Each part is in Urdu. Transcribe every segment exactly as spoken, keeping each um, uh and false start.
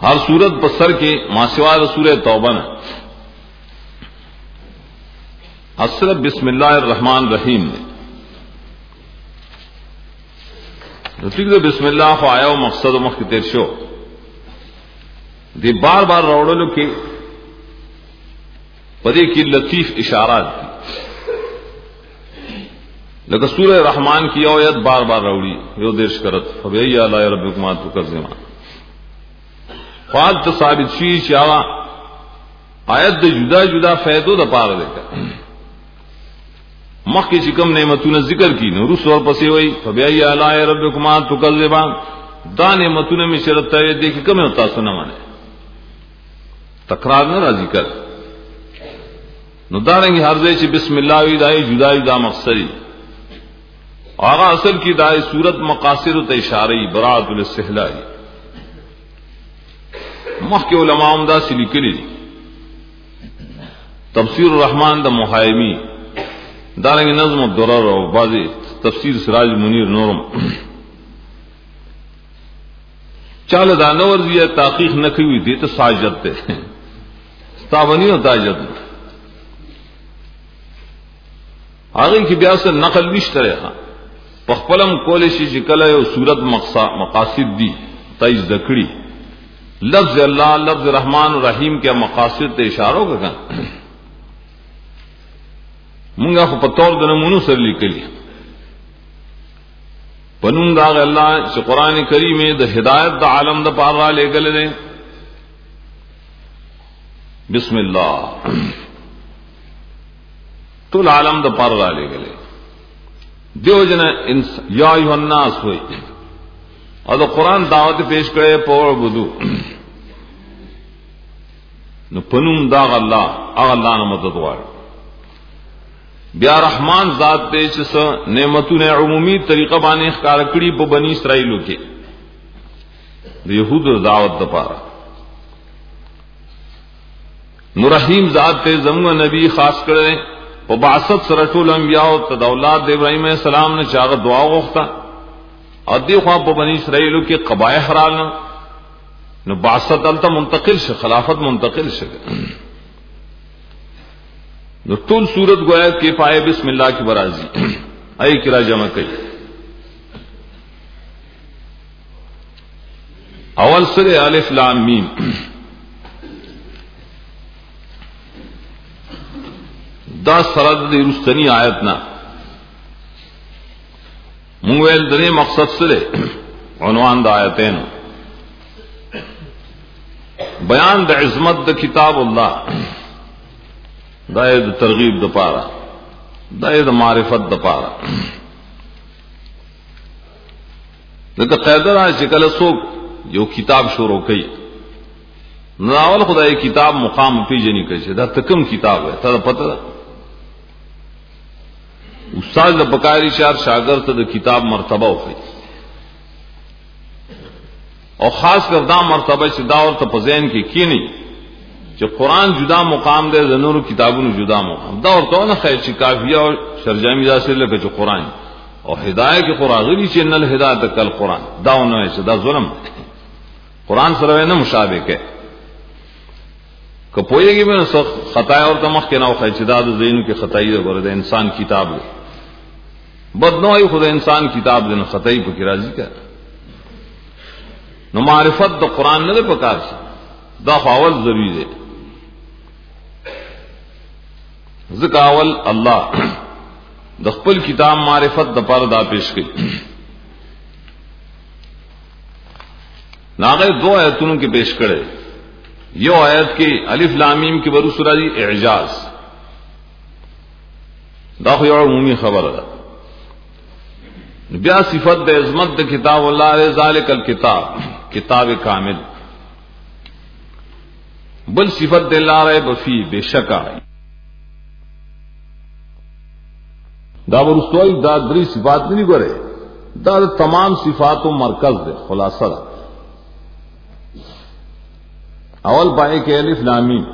ہر سورت بسر کے ماسوا سورہ توبہ نے اصل بسم اللہ الرحمن الرحیم نے بسم اللہ کو آیا مقصد و مخ تیر شو دی بار بار روڑلو کی پدے کی لطیف اشارات دی لکہ سورہ رحمان کی اویت بار بار روڑی یو دیش کرت فبئی علی ربکما تکذبان فال ثابت شی چاوا آیت د جدا جدا فائدو د پار دے کر مخ کی چکم نعمتوں ذکر کی نورس اور پسے ہوئی فبئی علی ربکما تکذبان دا نعمتوں میں شرط ہے دیکھ کم ہوتا سنا مانے تکرار نہ راضی کر نو داریں گے ہر دے چ بسم اللہ وی دای جدا جدا مقصدی آغا اصل کی دای صورت مقاصد و اشارئی برات الاستحلائی مخ کے علماء عمدہ سے لکلی تفسیر الرحمن دا محایمی داریں گے نظم الدرر و بعضی تفسیر سراج منیر نورم چال دانور دیا تحقیق نہ کی ہوئی تھی تو ساجت تے ستاونی و تاجت آگے کی بیا سے نقل نشترے ہاں پخپلم کولشی شکل ہے صورت مقاصد دی تیز دکڑی لفظ اللہ لفظ رحمان الرحیم کے مقاصد تے اشاروں کا کہاں منگا کو پتور دن منو سر لکلی پنم داغ اللہ چ قرآن کریم دا ہدایت دا عالم دا پار را لے گلے دے بسم اللہ تو العالم دا پار را لے گلے دیو جن یا ایھا الناس ہوئی اور دا قرآن دعوت پیش کرے پور بدو نو پنم داغ اللہ اغ اللہ نے مدد وار بیا رحمان ذات تے چس نعمتوں نے عمومی طریقہ بانے اخکار کڑی پا بنی اسرائیلو کے یہود دعوت دا پارا نو رحیم ذات تے زمو نبی خاص کرے پا بعثت سرطول انبیاء تا اولاد ابراہیم علیہ السلام نے چاغ دعا غوختا اور دی خواہ پا بنی اسرائیلو کے قبائح حرالنا نو بعثت علتا منتقل شا خلافت منتقل شا نو طول صورت گویا کہ پائے بسم اللہ کی برازی اے کرا جمع کئی اول سر الف لام میم دا سرد دی رستنی آیتنا منگویل دنے مقصد سرے عنوان دا آیتین بیان دا عظمت دا کتاب اللہ دائد ترغیب دا پارا دائد معرفت دا پارا لیکن قیدر آئے چکل سوک جو کتاب شروع کئی ناول خدا یہ کتاب مقام پی جنی کئی دا تکم کتاب ہے تا دا پتہ دا استاد دا بکاری شار شاگرد دا کتاب مرتبہ ہوئی اور خاص کر دا مرتبہ چھ دا اور تپزین کی کی نہیں جو قرآن جدا مقام دے زنور کتابوں جدا مقام دا اور تو نہ خیر چ کافیہ اور شرجامی دا سے لے جو قرآن اور ہدایت کے قرآن غلی چن الہدایت کل قرآن دا نہ ہے دا ظلم قرآن سره نہ مشابہ ہے کہ پوئے گی میں خطا اور تمخ کے نو خیر دا زین کی خطائی دے انسان کتاب ہے بدنوئی خود انسان کتاب دین خطائی پہ راضی کا نو معرفت دا قرآن نہ دے پکار سے دا فاول ضروری ہے ذکاول اللہ دخپل کتاب معرفت دا پر دا پیش کی ناغے دو آیتوں کے پیش کرے یہ آیت کی الف لام میم کی برو سورہ دی اعجاز دا خو یو عمومی خبر ہے بیا صفت دے عظمت دے کتاب اللہ علیہ ذالک الکتاب کتاب کامل بل صفت دے لا رہے بفی بے شک آئی دا برستوئی دا دری صفات نہیں گرے دا, دا تمام صفات و مرکز دے خلاصہ دا اول پائے کہ الف لام میم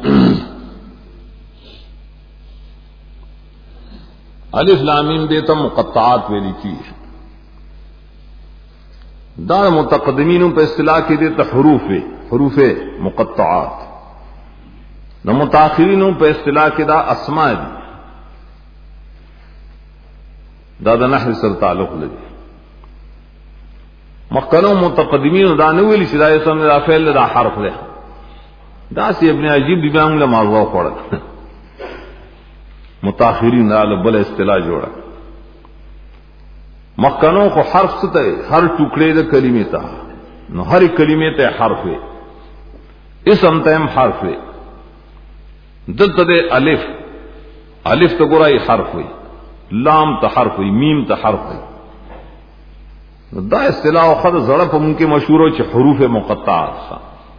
الف لام میم دیتا مقطعات ویلی کی دا متقدمین پہ اصطلاح کی دیتا حروف وی حروف مقطعات نہ متاخرین پہ اصطلاح کے دا اسماء دی دادا نحو سر تعلق لگی مخکنوں متقدمین دا نویلی شدای سمجھ دا فعل دا حرف لے دا سی ابن عجیب دی بیانگ لماغوا پڑا متاخرین دا بل اصطلاح جوڑا مخکنوں کو حرف ستا ہے ہر ٹکڑے دا کلمے تا نو ہر کلمے تے حرف ہے اسم تیم حرف ہے دلتا دے الف الف تا گرائی حرف ہے لام تا حرف ہے میم تا حرف ہے دا اصطلاح خود زڑپ ان کے مشہور ہو چھ حروف مقطعات سا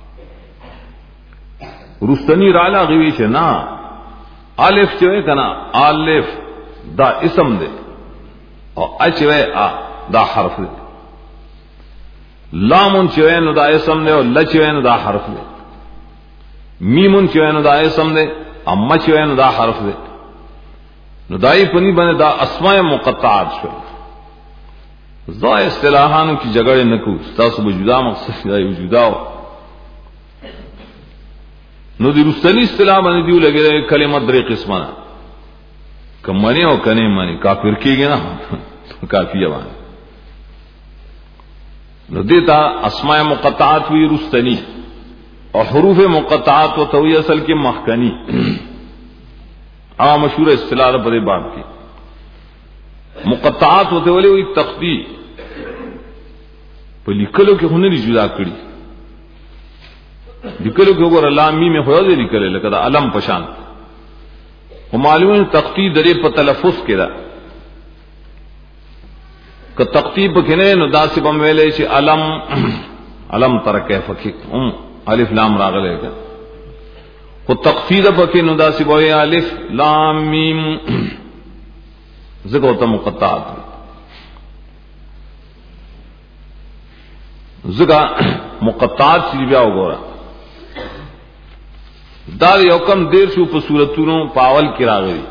رستنی رالا غوی چھ نا الف چوئے کنا الف دا اسم دے اور اچوے آ دا حرف دے لامن چوئے نو دا اسم دے اور لچوئے نو دا حرف دے میمن چوئے نو دا اسم دے اما چوئے نو دا حرف دے نو دائی پنی بنے دا اسماء مقطعات شو دا اصطلاحانو کی جگڑے نکو ستاسو بجدا مقصد دا وجودا ہو نو دی رستنی اصطلاح بنے دیو لگے دے کلمت درے قسمانا کم منی او کنے منی کافر کی گے نا کافی بانی نو دیتا اسماء مقطعات ہوئی رستنی اور حروف مقطعات و توی اصل کے مخکنی عام مشہور اصطلاح پر باب کی مقطعات ہوتے والے ہوئی تختی پر لکلو کے ہونے نہیں جدا کری لکلو کے اوپر الامی میں ہو دے لکلے لکتا علم پشان وہ معلوم ہے تختی درے پر تلفظ کے دا کہ تختی پر کھنے نو داسی بم ویلے چھ علم علم ترکے فکی ام الف لام راغلے گا وہ تختی دا پکی نو داسی بوئے الف لام میم ذکر ہوتا مقطعات ذکر مقطعات سی بیا ہو گورا دار یوکم دیر شو پا صورتونوں پاول کی راغری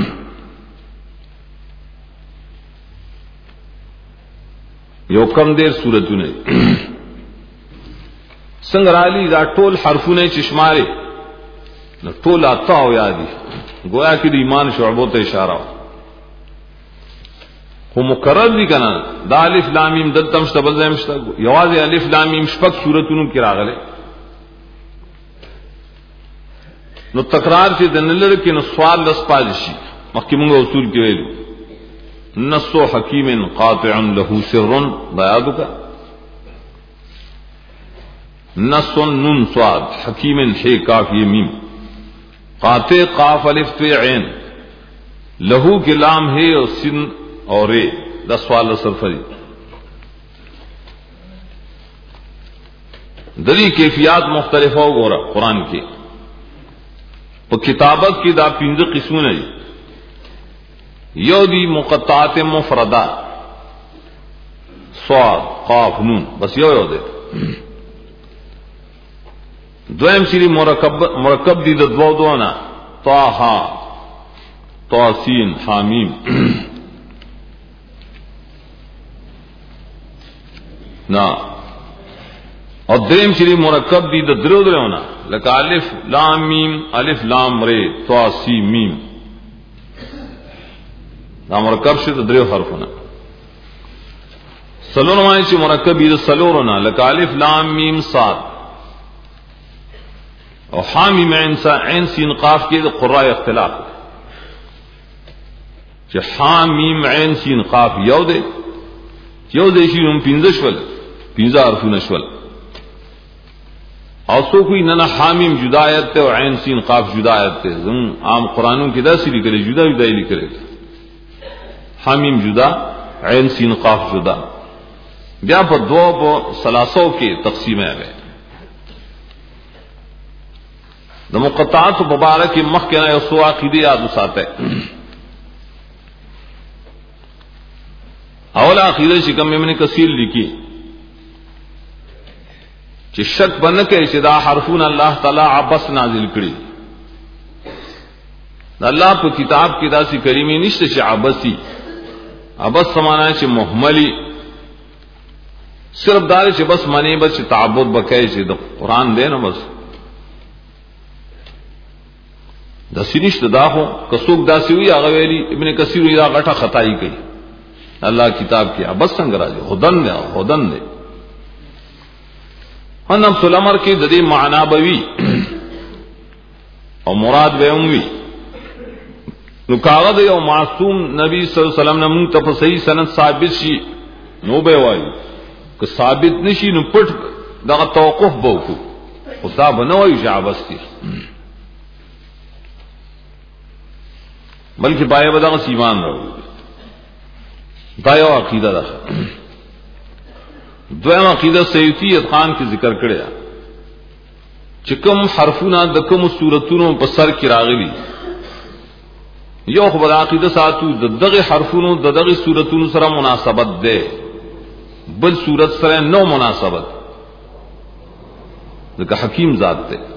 یوکم دیر صورتونے سنگرالی دا ٹول حرفونے چشمارے ٹول آتا ہو یادی گویا کی دی ایمان شعبوں تے اشارہ ہو وہ مقرر دی کنا دا الف لام میم دلتم شتا بلدم شتا یواز الف لام میم شپک صورتونوں کی راغلے نو تکرار چی دنلر کی نو سوال لس پادشی مخی منگا اصول کی ویلو نسو حکیم قاطع لہو سرن بیادو کا نسو نن سواد حکیم ہے کاف یہ میم قاطع قاف الف تو عین لہو کے لام ہے اور سن اور رے دس سوال صرفری دلی کیفیات مختلف ہو گورا قرآن کی وہ کتابت کی دا پنج قسموں نے یو دی مقطعات مفردہ صاد قاف نون بس یو یو دے دویم سری مرکب مرکب دی دو دونا طاہا طاسین حامیم نا اور دریم شری مرکب دی د درو درو ہونا لکا الف لام میم الف لام رے تو سی میم نا مرکب شد درو حرف ہونا سلون مائی چی مرکب دی سلور ہونا لکا الف لام میم صاد اور حامیم عین سا عین سین قاف کی دا قراء اختلاف چی حامیم عین سین قاف یو دے یو دے شی ہم پینزشول پینزا عرفو نشول اور سو کوئی ننا حامیم جدایت تے اور عین سین قاف جدایت تے عام قرآنوں کی دا سی لکھلے جدا جدا ہی لکھلے حامیم جدا عین سین قاف جدا بیا پر دو پو سلاسو کے تقسیم ہے گئے دا مقطعات مبارک مخ کے نئے سو عقیدی یاد اساتے اولا عقیدہ شکم میں نے کثیر لکھی کہ شک بن کے اشدا حرفون اللہ تعالی عبس نازل کری اللہ پہ کتاب کی داسی کریمی نشت چھ عبسی عبس سمانا چھ محملی صرف دار چې بس منی بس تعبد بکای چې د قران دی نو بس د سینشت دا هو کڅوک داسي وی هغه ویلي ابن کثیر دا غټه خدای کوي الله کتاب کې بس څنګه راځي هدن دی هدن دی انم سلمر کې د دې معنا بوي او مراد به وي نو کاغذ یو معصوم نبی صلی الله علیه وسلم نه مونږ ته په صحیح سند ثابت شي نو به وایو که ثابت نشي نو پټ دغه توقف بوکو او دا بنوي شعبستی بلکہ پائے بدا کا ایمان رہو دایو عقیدہ دا دویم عقیدہ سیوطی خان کی ذکر کرے چکم حرفنا دکم سورتونو پسر کی راغلی یو خبر عقیدہ ساتو دغه حرفونو دغه سورتونو سره مناسبت دے بل سورت سره نو مناسبت دغه حکیم ذات دے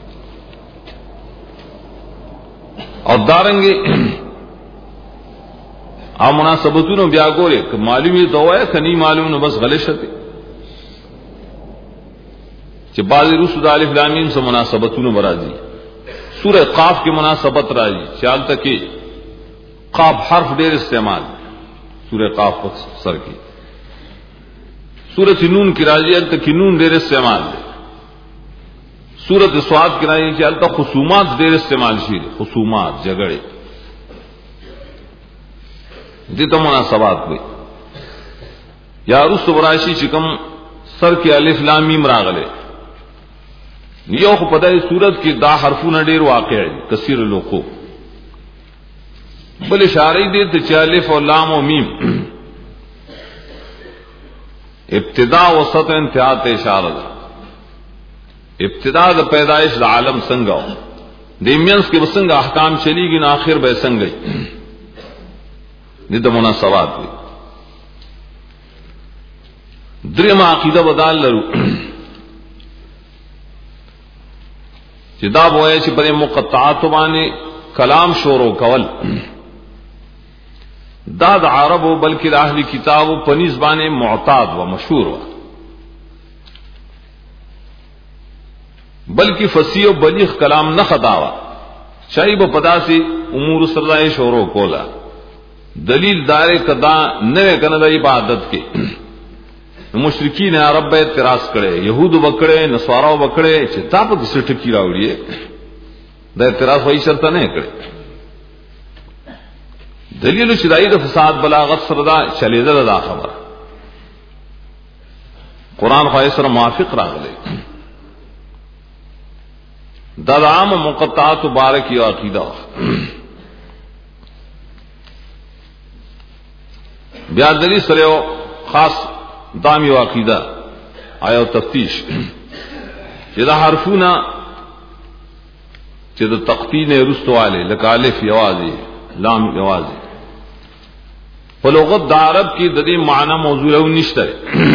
اور دارنگے آ مناسبتونو بیا گورے کہ معلومی تو ہے کہ نہیں معلوم نو بس غلط ہے کہ بعض رسول الف لام میم سے مناسبتونو برازی سورہ قاف کی مناسبت راجی چال تک کہ قاف حرف دیر استعمال سورہ قاف سر کی سورۃ نون کی راجی تک نون دیر استعمال سورت سواد کی راجی چلتا خصومات دیر استعمال شیر خصومات جگڑے دیتا مناسبات ہوئی یا رس براشی چکم سر کے الف لام میم راغلے یو خو پتہ سورت کی دا حرفون ډیر واقع ہے کثیر لوکو بل اشارے دے تے الف و لام و میم ابتدا وسط انتہا تے اشارہ دا ابتدا د پیدائش د عالم څنګه دیمینس کې وسنګ احکام چلیږي نو اخر به څنګه دي د مناسبات دي دریم عقیده بدل لرو چې دا وایي چې په مقطعات باندې کلام شروع کول دا د عربو بلکې د اهلی کتابو په نسبت باندې معتاد و مشهور و بلکہ فصیح و بلیغ کلام نہ خطاوا چاہیے وہ پدا سے امور سرائے شورو کولا دلیل دار کدا نئے کندا عبادت کے مشرکین عرب اعتراض کرے یہود بکڑے نصارا بکڑے چتا پر کس ٹکی راوڑی ہے دا اعتراض وہی شرط نہیں کرے دلیل شرعی د فساد بلاغت سردا چلے دا خبر قرآن خواہر موافق راغلے دا عام مقطعات مبارک یا عقیدہ بیا دلی سره خاص دامی و عقیدہ آیا تفتیش چې دا حرفونه چې د تقطین رستو والے لکه الف یوازي لام یوازي په لغت د عرب کې د دې معنی موضوع نشته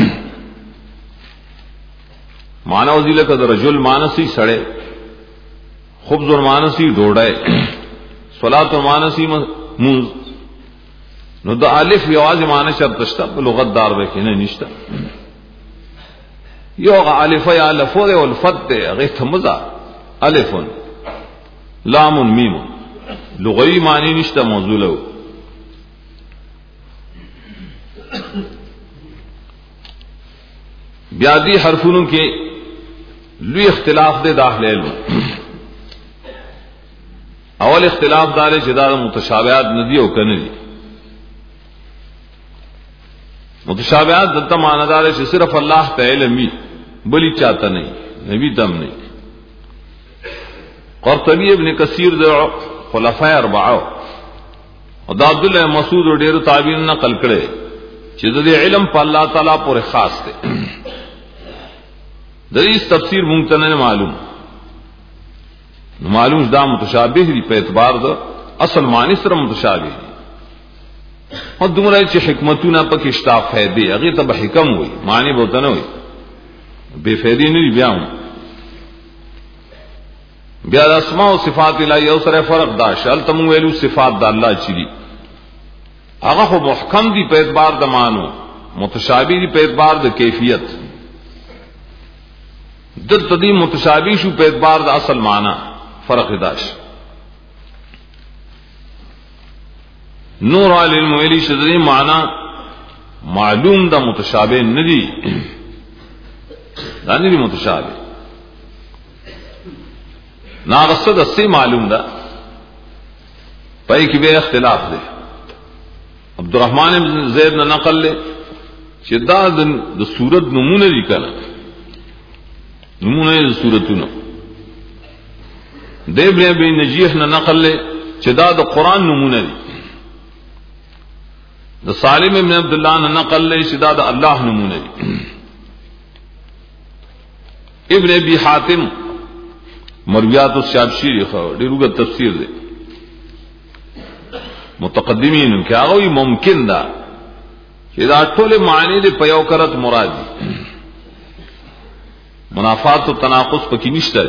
معنی وزي لکه د رجل مانسی سړی خبز المانسی ڈوڑائے صلاۃ المانسی منز نو دا الف یواز معنی شرط شتا لغت دار به کنه نشتا یو الف یا لفظ والفت غیث مزا الف لام میم لغوی معنی نشتا موضوع له بیا دی حرفونو کې لوی اختلاف دے داخلے لو اول اختلاف دار جدار متشابہات ندی او کنه دي متشابہات دلتا معنی دار ہے صرف اللہ تعالی علمی بلی چاہتا نہیں نبی دم نہیں قرطبی ابن کثیر دے خلفاء اربعہ اور دا عبداللہ مسعود اور ډیر تابعین نقل کړي چې د علم په الله تعالی پورې خاص دی د دې تفسیر مونږ ته نه معلوم معلوم دا متشابہ دی په اعتبار د اصل معنی سره متشابہ دی او دومره چې حکمتونه پکې اشتاف ہے دی هغه ته به حکم وي معنی به ته نه وي بے فائدې نه بیا بیا د اسماء او صفات الهی او سره فرق دا شال تم ویلو صفات د الله چي دي هغه خو محکم دي په اعتبار د مانو متشابہ دی په اعتبار د کیفیت د تدی متشابہ شو په اعتبار د اصل معنی فرق داش نور العلم ویلی شدی معنی معلوم دا متشابہ ندی دا ندی متشابہ ناقصد اسی معلوم دا پای کی بے اختلاف دے عبد الرحمن بن زید نے نقل لے چې دا د صورت نمونه دي کله نمونه د صورتونو دیو ابن ابي نجيح نے نقل لے چې دا د قران نمونه دي د سالم ابن عبد الله نے نقل لے چې دا د الله نمونه دي ابن ابي حاتم مرویات الشابشی خو ډیروګه تفسیر دی متقدمین کہ هغه ممکن ده چې دا ټول معنی دې په یو کرت مراد دي منافات او تناقض پکې نشته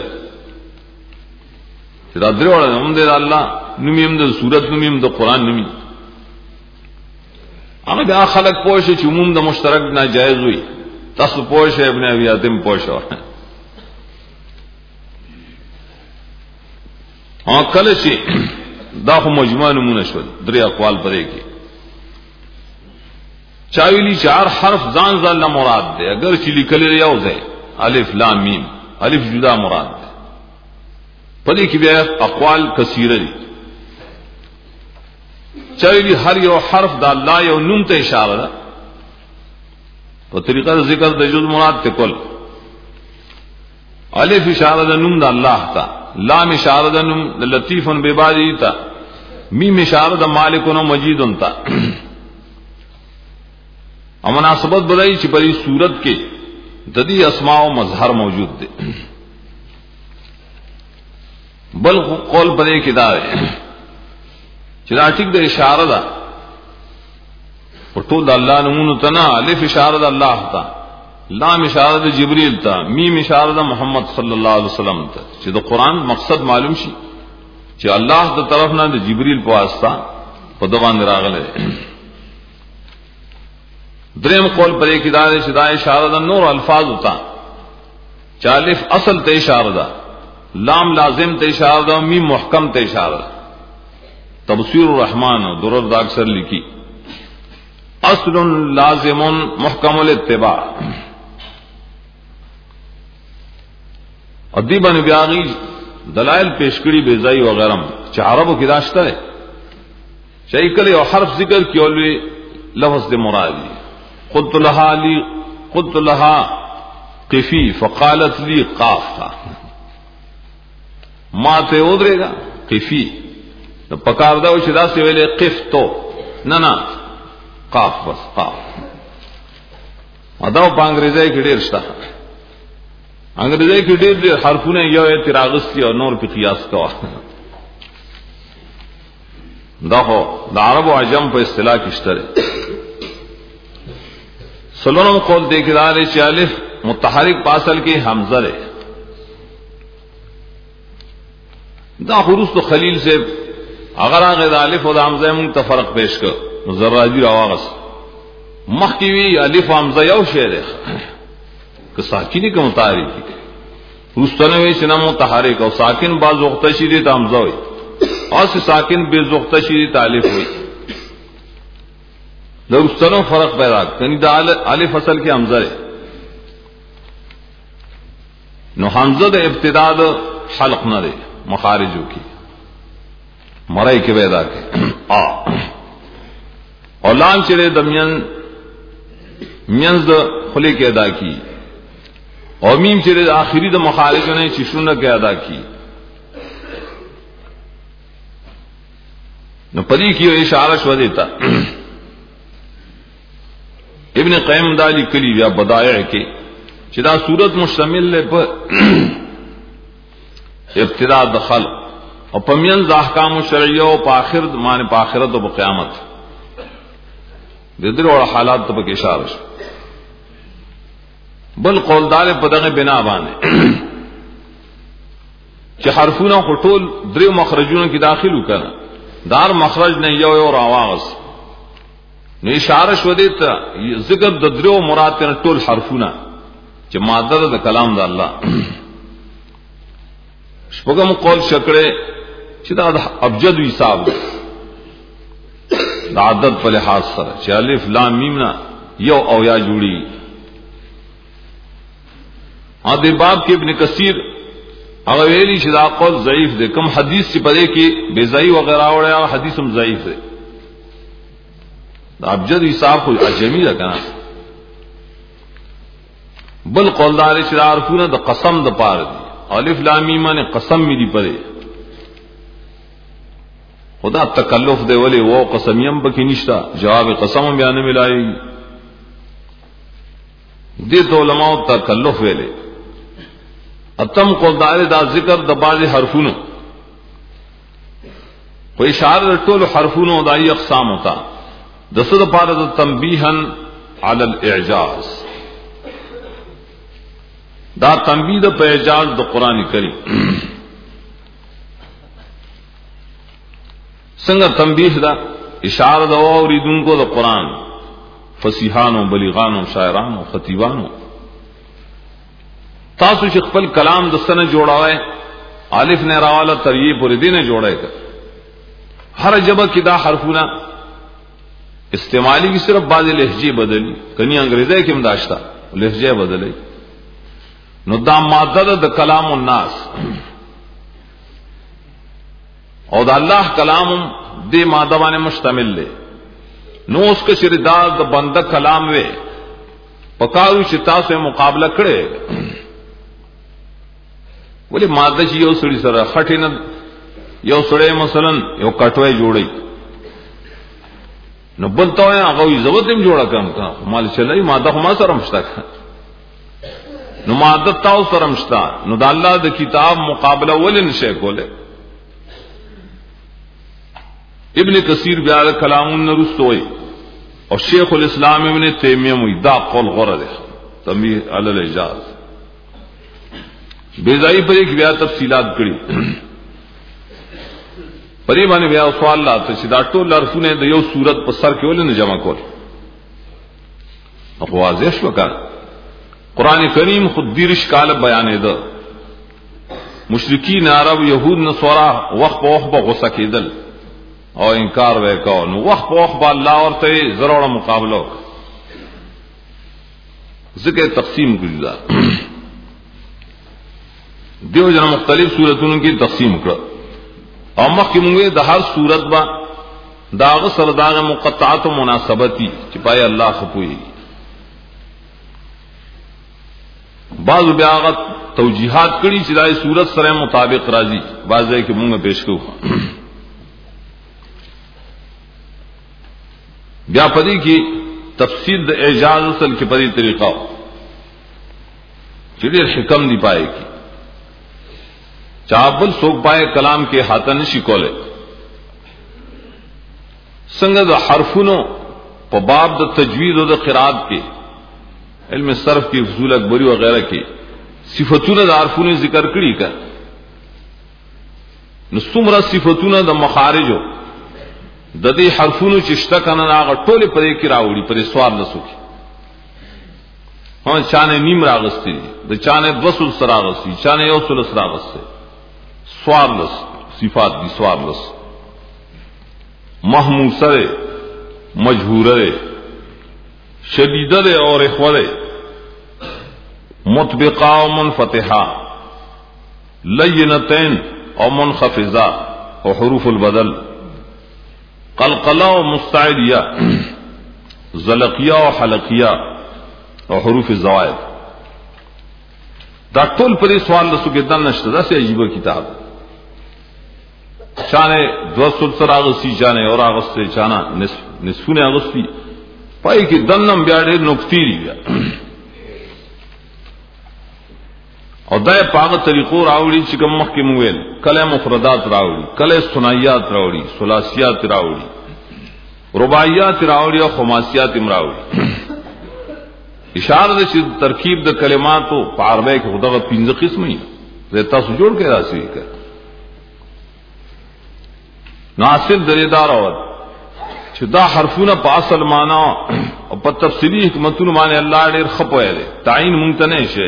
چې دا درې وړه هم دې الله نومیم د صورت نومیم د قران نومي هغه دا خلق پوښي چې عموم د مشترک ناجایز وي تاسو پوښي ابن ابي حاتم پوښو ها کله شي دا خو مجموعه نمونه شول درې اقوال پرې کې چاویلی چار حرف ځان ځان مراد ده اگر چې لیکل یو ځای الف لام میم الف جدا مراد ده پدې کې بیا اقوال کثیره دي چاویلی هر یو حرف د الله یو نوم ته اشاره ده په طریقه ذکر د جز مراد ته کول الف اشاره ده نوم د الله ته لام اشاره ده نوم د لطیف بعبادی ته میم اشاره د مالک و مجید تا او مناسبت بدائی چې په صورت کې د دې اسماء او مظهر موجود دي بل قول پرې کې دا چې دا ټیک د اشاره ده ورته د الله نمونه تنا الف اشاره د الله ته لام اشاره د جبريل ته میم اشاره د محمد صلی الله علیه وسلم ته چې د قران مقصد معلوم شي چې الله د طرف نه د جبريل په واسطه په دوان راغله دریم قول پرې کې دا چې دا اشاره د نور الفاظ ہوتا چالف اصل ته اشاره ده لام لازم ته اشاره ده میم محکم ته اشاره ده تفسیر الرحمن او درر دا اکثر لکھی اصل لازم محکم الاتباع ادیبن بیاغی دلائل پیش کړي بے ځای وغیرہ چې عربو کې داشته ده شای کله یو حرف ذکر کیولوي لفظ د مرادی قلت لها لي قلت لها قفي فقالت لي قاف ما ته ودرېګا قفي نو پکار دا چې دا څه ویلې قفتو نه نه قاف بس قاف ادا په انګریزي کې ډېر شته انګریزي کې ډېر ډېر حرفونه یو اعتراضي او نور په قیاس کوا دا هو د عرب او عجم په اصطلاح کې شته سلونم قول دیکھدار چې الف متحرک پاسل کې حمزه ده دا حروف تو خلیل سے اگر هغه د الف او د حمزه مون ته فرق پیش کړ زراجی راوغس مخکې وی الف حمزه یو شی ده که ساکنی کوم تاریخ رستنه وی چې نام متحرک او ساکن باز وخت شي دي ته حمزه وي او ساکن به وخت شي دي الف وي لرستنو فرق پیدا کنی دا الف اصل کې حمزه ده نو حمزه د ابتداء د حلق نه ده مخارجو کې مرای کې پیدا کې ا او لام چې د مین مینز د خلی کې ادا کی او میم چې د اخري د مخارجو نه چې شونه کې ادا کی نو پدې کې اشاره شو دیتا ابن قیم دالی کلی یا بدائع کې چې دا صورت مشتمل له په ابتداء د خلق او په میان د احکام شرعیه او په اخر معنی په آخرت او په قیامت د دې ډول حالات ته په اشاره شو بل قولدار په دغه بنا باندې چې حرفونه خټول درې مخرجونو کې داخلو کړه دار مخرج نه یو یو راواغس نو اشاره شو دیتا ذکر د درو مراد نه ټول حرفونه چې ماده د کلام د الله. شپږم قول شکړه چې دا ابجد حساب د عدد په لحاظ سره چې الف لام میم نه یو او یا جوړي. ا دې باب کې ابن کثیر هغه ویلي چې دا قول ضعیف دی. کوم حدیث چې پدې کې بیزایی وغیرہ وړیا حدیث هم ضعیف دی. دا ابجد حساب خو اجمی ده کنه. بل قول دار چې عارفونه د قسم د پاره دي. الف لام میم نے قسم می دی پدې خدا تکلف دے ولی وہ قسمیم بکی نشتا جواب قسم بیان ملائی دے تو علماء تکلف ویلے. اتم کو دار دا ذکر د بعض حرفونو کوئی اشارہ ټول حرفونو دای اقسام ہوتا دسد پارا د تنبیہا علی الاعجاز دا تنبیہ د اعجاز د قران کریم څنګه تنبیہ دا اشاره دا اوریدونکو د قران فصیحانو بلیغانو شاعرانو خطیبانو تاسو چې خپل کلام د سنه جوړاوه الف نه راواله تر یې پورې دینه جوړای هر جبه کې دا حرفونه استعمالی کی صرف بعض لہجے بدلی کنی انگریزی کې مداشتا لہجے بدلی نو دا ماده د کلام الناس او دا اللہ کلام دے مادہ باندې مشتمل لے نو اس کے شردار دا بندہ کلام وے پکارو چې تاسو مقابلہ کړي ولی مادہ چې یو سړي سره خټې نه یو سړی مثلا یو کټوي جوړي نو بل ته هغه ضرورت هم جوړه کم کا مال چلای مادہ هم سره مشتاق نو مادہ تاسو سره مشتاق نو دا الله د کتاب مقابلہ ولې نشي کوله. ابن کثیر بیان کلام النرستوئی اور شیخ الاسلام ابن تیمیہ دا قول غرض تنبیہ علی الاعجاز بیزائی پر ایک بیا تفصیلات کړي پرې باندې بیا سوال لا ته چې دا ټول لرفونه د یو صورت په سر کې ولې نه جمع کول او واضح شو کار قران کریم خود دیرش کال بیانې ده مشرکین عرب یهود نصارا وخت په وخت په غوسه کېدل او انکار وکاو نو وخت په وخت الله ورته ضرور مقابله ذکر تقسیم کړل دیو جن مختلف صورتونو کی تقسیم کړ او مخکې موږ د هر صورت با داغه سره داغه مقطعات او مناسبتي چې پای الله خپوي بعض بیاغت توجیحات کړي چې دای صورت سره مطابق راځي بعضه کې موږ پیش کوو بیا پدی کی تفسیر د اعجاز اصل کی پدی طریقہ چڑیر حکم دی پائے کی چابل سوک پائے کلام کے ہاتھ نشی کولے سنگ د حرفونو په باب د تجوید او د قرات کے علم صرف کی اصول اکبری وغیرہ کی صفاتونه د حرفونو ذکر کړي کا نو څومره صفاتونه د مخارجو د دې حرفونو چې شته کنه هغه ټول پرې کې راوړي پرې سوال نسو کی هغه چانه نیم راغستې د چانه دوسل سره راغستې چانه یو سل سره راغستې سوال لس صفات دي سوال لس محموسه مجهوره شدیده اور اخوره مطبقه و منفتحه لینتین او منخفضه او حروف البدل قلقلہ و مستعلیہ زلقیہ و حلقیہ اور حروف الزوائد دا ټول پرې سوال لسو کې دن نشته دا سه عجیب کتاب چانے دو سل سر آغستی چانے اور آغستے چانا نصف نصفون آغستی پائی کی دنم بیاڑے نکتیری بیا اور دائے پاغ طریقو راوڑی چکم مخ کے مویل کلے مفردات راوڑی کلے سنائیات راوڑی سلاسیات راوڑی رباعیات راوڑی اور خماسیات راوڑی اشارہ دے چیز ترکیب دے کلماتو پاربے کے خدا کا پینز قسم ہی ریتا سو جوڑ کے راسی کر ناصر دریدار اور دا حرفونه په اصل معنا او په تفصیلی حکمتونو باندې الله ډېر خپوي دي تعین ممتنع شي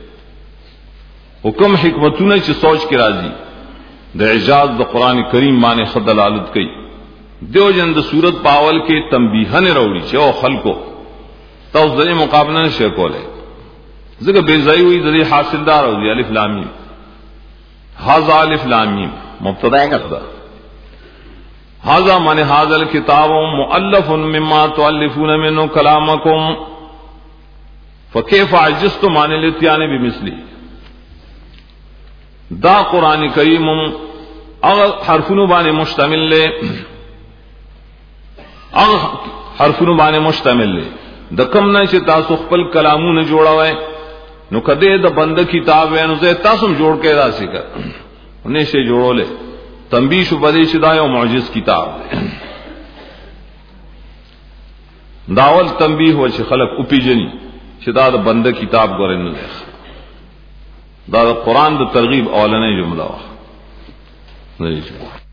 حکم حکمتونه چې سوچ کې راځي د اعجاز د قران کریم باندې خد دلالت کوي دیو جن د صورت پاول کې تنبیهن وروړي چې او خلکو تاسو د مقابله نشي کولای زګه بے ځای وي د حاصلدار او دی الف لام میم هاذا الف لام میم مبتدا کړه هذا من هذا الكتاب مؤلف مما تؤلفون منه كلامكم فكيف عجزتم عن الاتيان بمثله دا قرآن کریم اغه حرفونو باندې مشتمل له اغه حرفونو باندې مشتمل له د کوم نه چې تاسو خپل کلامونه جوړوي نو کده د بنده کتاب وینو زه تاسو جوړ کې راشي کا انہیں سے جوړولې تنبیہ شو بدی شدا یو معجز کتاب داول تنبیہ و چې خلق او پیجنی شدا د بنده کتاب ګورن نه دا قرآن د ترغیب اولنې جمله وه